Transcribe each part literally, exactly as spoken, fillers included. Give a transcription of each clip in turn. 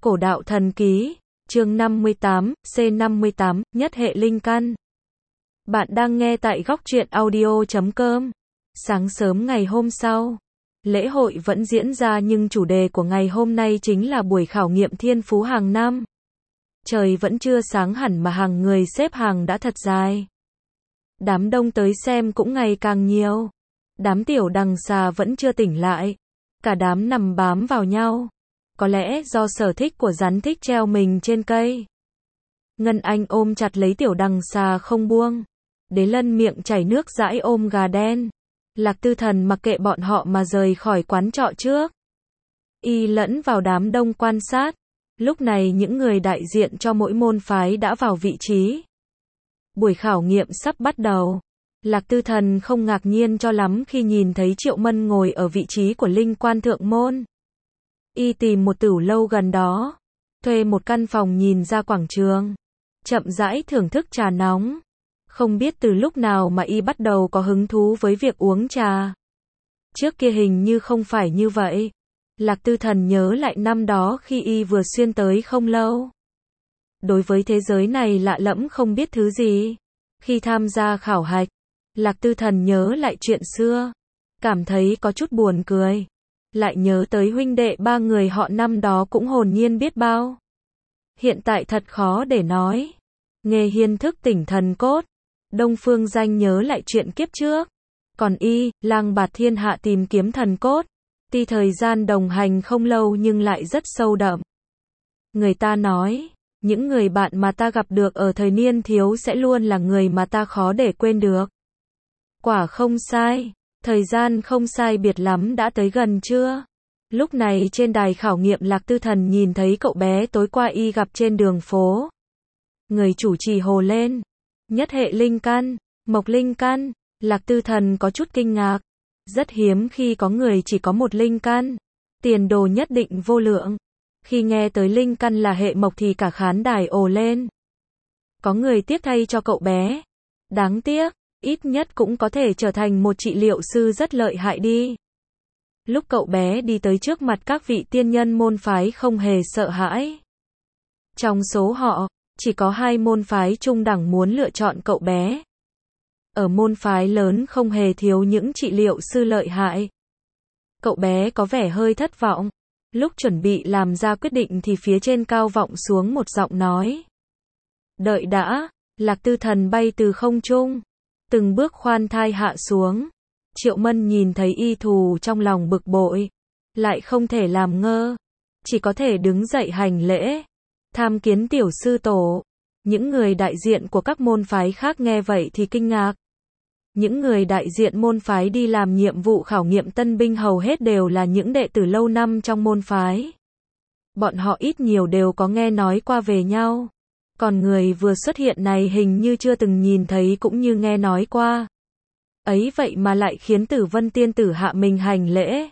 Cổ đạo thần ký, chương năm mươi tám, C năm mươi tám, nhất hệ linh căn. Bạn đang nghe tại góc truyện audio chấm com. Sáng sớm ngày hôm sau, lễ hội vẫn diễn ra nhưng chủ đề của ngày hôm nay chính là buổi khảo nghiệm thiên phú hàng năm. Trời vẫn chưa sáng hẳn mà hàng người xếp hàng đã thật dài. Đám đông tới xem cũng ngày càng nhiều. Đám tiểu đằng xà vẫn chưa tỉnh lại. Cả đám nằm bám vào nhau. Có lẽ do sở thích của rắn thích treo mình trên cây. Ngân Anh ôm chặt lấy tiểu đằng xà không buông. Đế Lân miệng chảy nước dãi ôm gà đen. Lạc Tư Thần mặc kệ bọn họ mà rời khỏi quán trọ trước. Y lẫn vào đám đông quan sát. Lúc này những người đại diện cho mỗi môn phái đã vào vị trí. Buổi khảo nghiệm sắp bắt đầu. Lạc Tư Thần không ngạc nhiên cho lắm khi nhìn thấy Triệu Mân ngồi ở vị trí của linh quan thượng môn. Y tìm một tửu lâu gần đó, thuê một căn phòng nhìn ra quảng trường, chậm rãi thưởng thức trà nóng. Không biết từ lúc nào mà Y bắt đầu có hứng thú với việc uống trà. Trước kia hình như không phải như vậy. Lạc Tư Thần nhớ lại năm đó khi Y vừa xuyên tới không lâu. Đối với thế giới này lạ lẫm không biết thứ gì. Khi tham gia khảo hạch, Lạc Tư Thần nhớ lại chuyện xưa, cảm thấy có chút buồn cười. Lại nhớ tới huynh đệ ba người họ năm đó cũng hồn nhiên biết bao. Hiện tại thật khó để nói. Nghề hiên thức tỉnh thần cốt. Đông Phương Danh nhớ lại chuyện kiếp trước. Còn Y, lang bạt thiên hạ tìm kiếm thần cốt. Tuy thời gian đồng hành không lâu nhưng lại rất sâu đậm. Người ta nói, những người bạn mà ta gặp được ở thời niên thiếu sẽ luôn là người mà ta khó để quên được. Quả không sai. Thời gian không sai biệt lắm đã tới gần chưa? Lúc này trên đài khảo nghiệm Lạc Tư Thần nhìn thấy cậu bé tối qua Y gặp trên đường phố. Người chủ trì hồ lên. Nhất hệ linh căn, mộc linh căn. Lạc Tư Thần có chút kinh ngạc. Rất hiếm khi có người chỉ có một linh căn. Tiền đồ nhất định vô lượng. Khi nghe tới linh căn là hệ mộc thì cả khán đài ồ lên. Có người tiếc thay cho cậu bé. Đáng tiếc. Ít nhất cũng có thể trở thành một trị liệu sư rất lợi hại đi. Lúc cậu bé đi tới trước mặt các vị tiên nhân môn phái không hề sợ hãi. Trong số họ, chỉ có hai môn phái trung đẳng muốn lựa chọn cậu bé. Ở môn phái lớn không hề thiếu những trị liệu sư lợi hại. Cậu bé có vẻ hơi thất vọng. Lúc chuẩn bị làm ra quyết định thì phía trên cao vọng xuống một giọng nói. Đợi đã, Lạc Tư Thần bay từ không trung. Từng bước khoan thai hạ xuống. Triệu Mân nhìn thấy Y thù trong lòng bực bội. Lại không thể làm ngơ. Chỉ có thể đứng dậy hành lễ. Tham kiến tiểu sư tổ. Những người đại diện của các môn phái khác nghe vậy thì kinh ngạc. Những người đại diện môn phái đi làm nhiệm vụ khảo nghiệm tân binh hầu hết đều là những đệ tử lâu năm trong môn phái. Bọn họ ít nhiều đều có nghe nói qua về nhau. Còn người vừa xuất hiện này hình như chưa từng nhìn thấy cũng như nghe nói qua. Ấy vậy mà lại khiến Tử Vân Tiên Tử hạ mình hành lễ.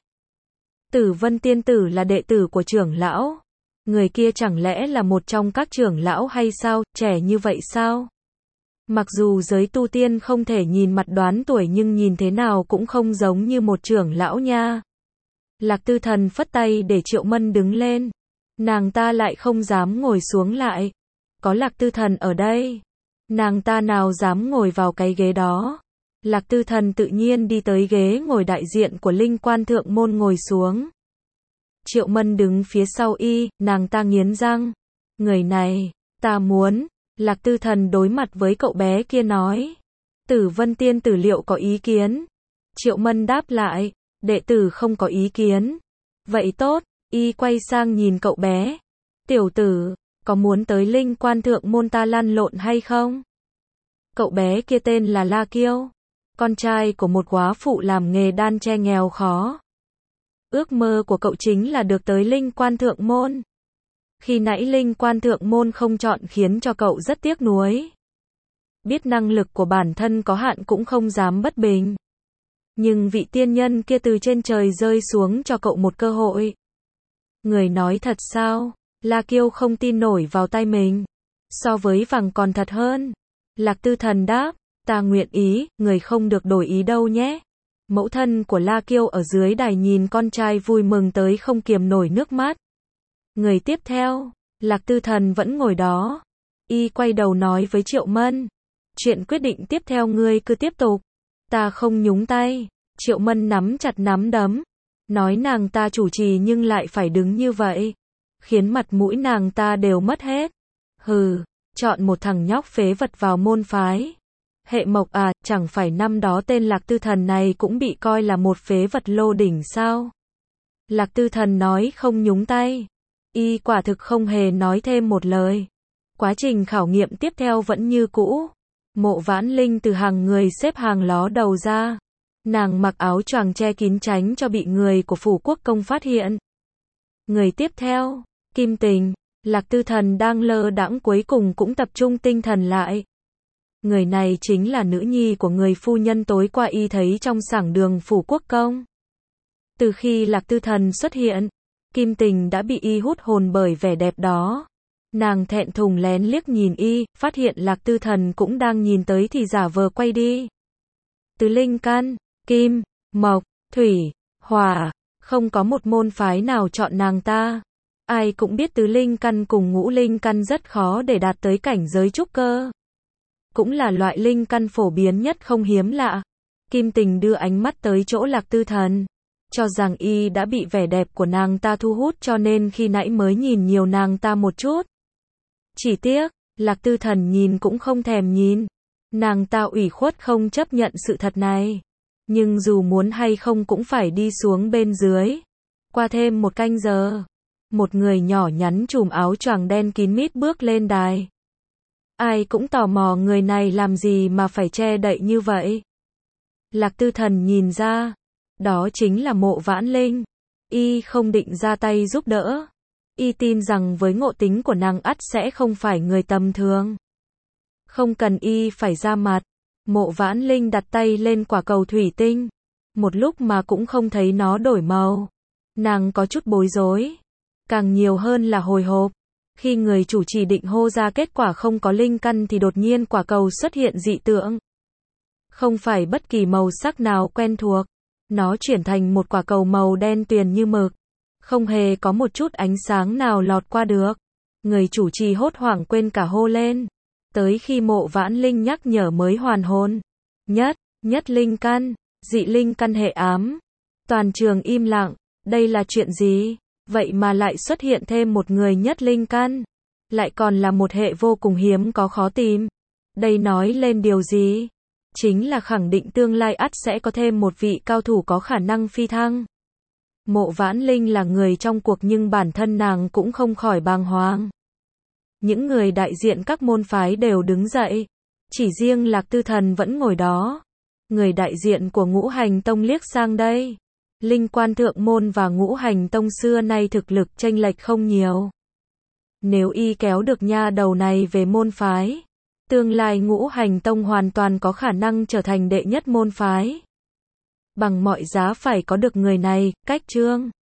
Tử Vân Tiên Tử là đệ tử của trưởng lão. Người kia chẳng lẽ là một trong các trưởng lão hay sao, trẻ như vậy sao? Mặc dù giới tu tiên không thể nhìn mặt đoán tuổi nhưng nhìn thế nào cũng không giống như một trưởng lão nha. Lạc Tư Thần phất tay để Triệu Mân đứng lên. Nàng ta lại không dám ngồi xuống lại. Có Lạc Tư Thần ở đây. Nàng ta nào dám ngồi vào cái ghế đó. Lạc Tư Thần tự nhiên đi tới ghế ngồi đại diện của linh quan thượng môn ngồi xuống. Triệu Mân đứng phía sau Y, nàng ta nghiến răng. Người này, ta muốn. Lạc Tư Thần đối mặt với cậu bé kia nói. Tử Vân Tiên Tử liệu có ý kiến? Triệu Mân đáp lại. Đệ tử không có ý kiến. Vậy tốt, Y quay sang nhìn cậu bé. Tiểu tử, có muốn tới linh quan thượng môn ta lăn lộn hay không? Cậu bé kia tên là La Kiêu. Con trai của một góa phụ làm nghề đan tre nghèo khó. Ước mơ của cậu chính là được tới linh quan thượng môn. Khi nãy linh quan thượng môn không chọn khiến cho cậu rất tiếc nuối. Biết năng lực của bản thân có hạn cũng không dám bất bình. Nhưng vị tiên nhân kia từ trên trời rơi xuống cho cậu một cơ hội. Người nói thật sao? La Kiêu không tin nổi vào tay mình. So với vàng còn thật hơn. Lạc Tư Thần đáp, ta nguyện ý, người không được đổi ý đâu nhé. Mẫu thân của La Kiêu ở dưới đài nhìn con trai vui mừng tới không kiềm nổi nước mắt. Người tiếp theo, Lạc Tư Thần vẫn ngồi đó. Y quay đầu nói với Triệu Mân. Chuyện quyết định tiếp theo ngươi cứ tiếp tục. Ta không nhúng tay. Triệu Mân nắm chặt nắm đấm. Nói nàng ta chủ trì nhưng lại phải đứng như vậy. Khiến mặt mũi nàng ta đều mất hết. Hừ, chọn một thằng nhóc phế vật vào môn phái. Hệ Mộc à, chẳng phải năm đó tên Lạc Tư Thần này cũng bị coi là một phế vật lô đỉnh sao? Lạc Tư Thần nói không nhúng tay. Y quả thực không hề nói thêm một lời. Quá trình khảo nghiệm tiếp theo vẫn như cũ. Mộ Vãn Linh từ hàng người xếp hàng ló đầu ra. Nàng mặc áo choàng che kín tránh cho bị người của Phủ Quốc Công phát hiện. Người tiếp theo, Kim Tình. Lạc Tư Thần đang lơ đãng cuối cùng cũng tập trung tinh thần lại. Người này chính là nữ nhi của người phu nhân tối qua y thấy trong sảng đường Phủ Quốc Công. Từ khi Lạc Tư Thần xuất hiện, Kim Tình đã bị y hút hồn bởi vẻ đẹp đó. Nàng thẹn thùng lén liếc nhìn y, phát hiện Lạc Tư Thần cũng đang nhìn tới thì giả vờ quay đi. Từ linh căn, kim, mộc, thủy, hỏa, không có một môn phái nào chọn nàng ta. Ai cũng biết tứ linh căn cùng ngũ linh căn rất khó để đạt tới cảnh giới trúc cơ. Cũng là loại linh căn phổ biến nhất không hiếm lạ. Kim Tình đưa ánh mắt tới chỗ Lạc Tư Thần. Cho rằng y đã bị vẻ đẹp của nàng ta thu hút cho nên khi nãy mới nhìn nhiều nàng ta một chút. Chỉ tiếc, Lạc Tư Thần nhìn cũng không thèm nhìn. Nàng ta ủy khuất không chấp nhận sự thật này. Nhưng dù muốn hay không cũng phải đi xuống bên dưới. Qua thêm một canh giờ. Một người nhỏ nhắn trùm áo choàng đen kín mít bước lên đài. Ai cũng tò mò người này làm gì mà phải che đậy như vậy. Lạc Tư Thần nhìn ra. Đó chính là Mộ Vãn Linh. Y không định ra tay giúp đỡ. Y tin rằng với ngộ tính của nàng ắt sẽ không phải người tầm thường. Không cần y phải ra mặt. Mộ Vãn Linh đặt tay lên quả cầu thủy tinh. Một lúc mà cũng không thấy nó đổi màu. Nàng có chút bối rối. Càng nhiều hơn là hồi hộp. Khi người chủ trì định hô ra kết quả không có linh căn thì đột nhiên quả cầu xuất hiện dị tượng. Không phải bất kỳ màu sắc nào quen thuộc. Nó chuyển thành một quả cầu màu đen tuyền như mực. Không hề có một chút ánh sáng nào lọt qua được. Người chủ trì hốt hoảng quên cả hô lên. Tới khi Mộ Vãn Linh nhắc nhở mới hoàn hồn. Nhất, nhất linh căn, dị linh căn hệ ám. Toàn trường im lặng. Đây là chuyện gì? Vậy mà lại xuất hiện thêm một người nhất linh căn. Lại còn là một hệ vô cùng hiếm có khó tìm. Đây nói lên điều gì? Chính là khẳng định tương lai ắt sẽ có thêm một vị cao thủ có khả năng phi thăng. Mộ Vãn Linh là người trong cuộc nhưng bản thân nàng cũng không khỏi bàng hoàng. Những người đại diện các môn phái đều đứng dậy. Chỉ riêng Lạc Tư Thần vẫn ngồi đó. Người đại diện của Ngũ Hành Tông liếc sang đây. Linh quan thượng môn và Ngũ Hành Tông xưa nay thực lực chênh lệch không nhiều. Nếu y kéo được nha đầu này về môn phái, tương lai Ngũ Hành Tông hoàn toàn có khả năng trở thành đệ nhất môn phái. Bằng mọi giá phải có được người này, cách trương.